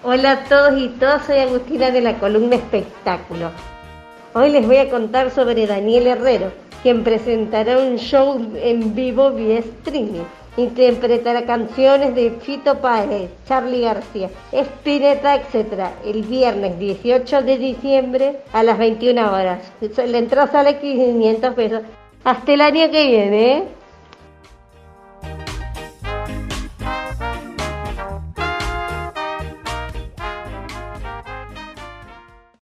Hola a todos y todas, soy Agustina de la columna Espectáculo. Hoy les voy a contar sobre Daniel Herrero, quien presentará un show en vivo vía streaming. Interpretará canciones de Fito Páez, Charly García, Spinetta, etc. el viernes 18 de diciembre a las 21 horas. La entrada sale 500 pesos. Hasta el año que viene, ¿eh?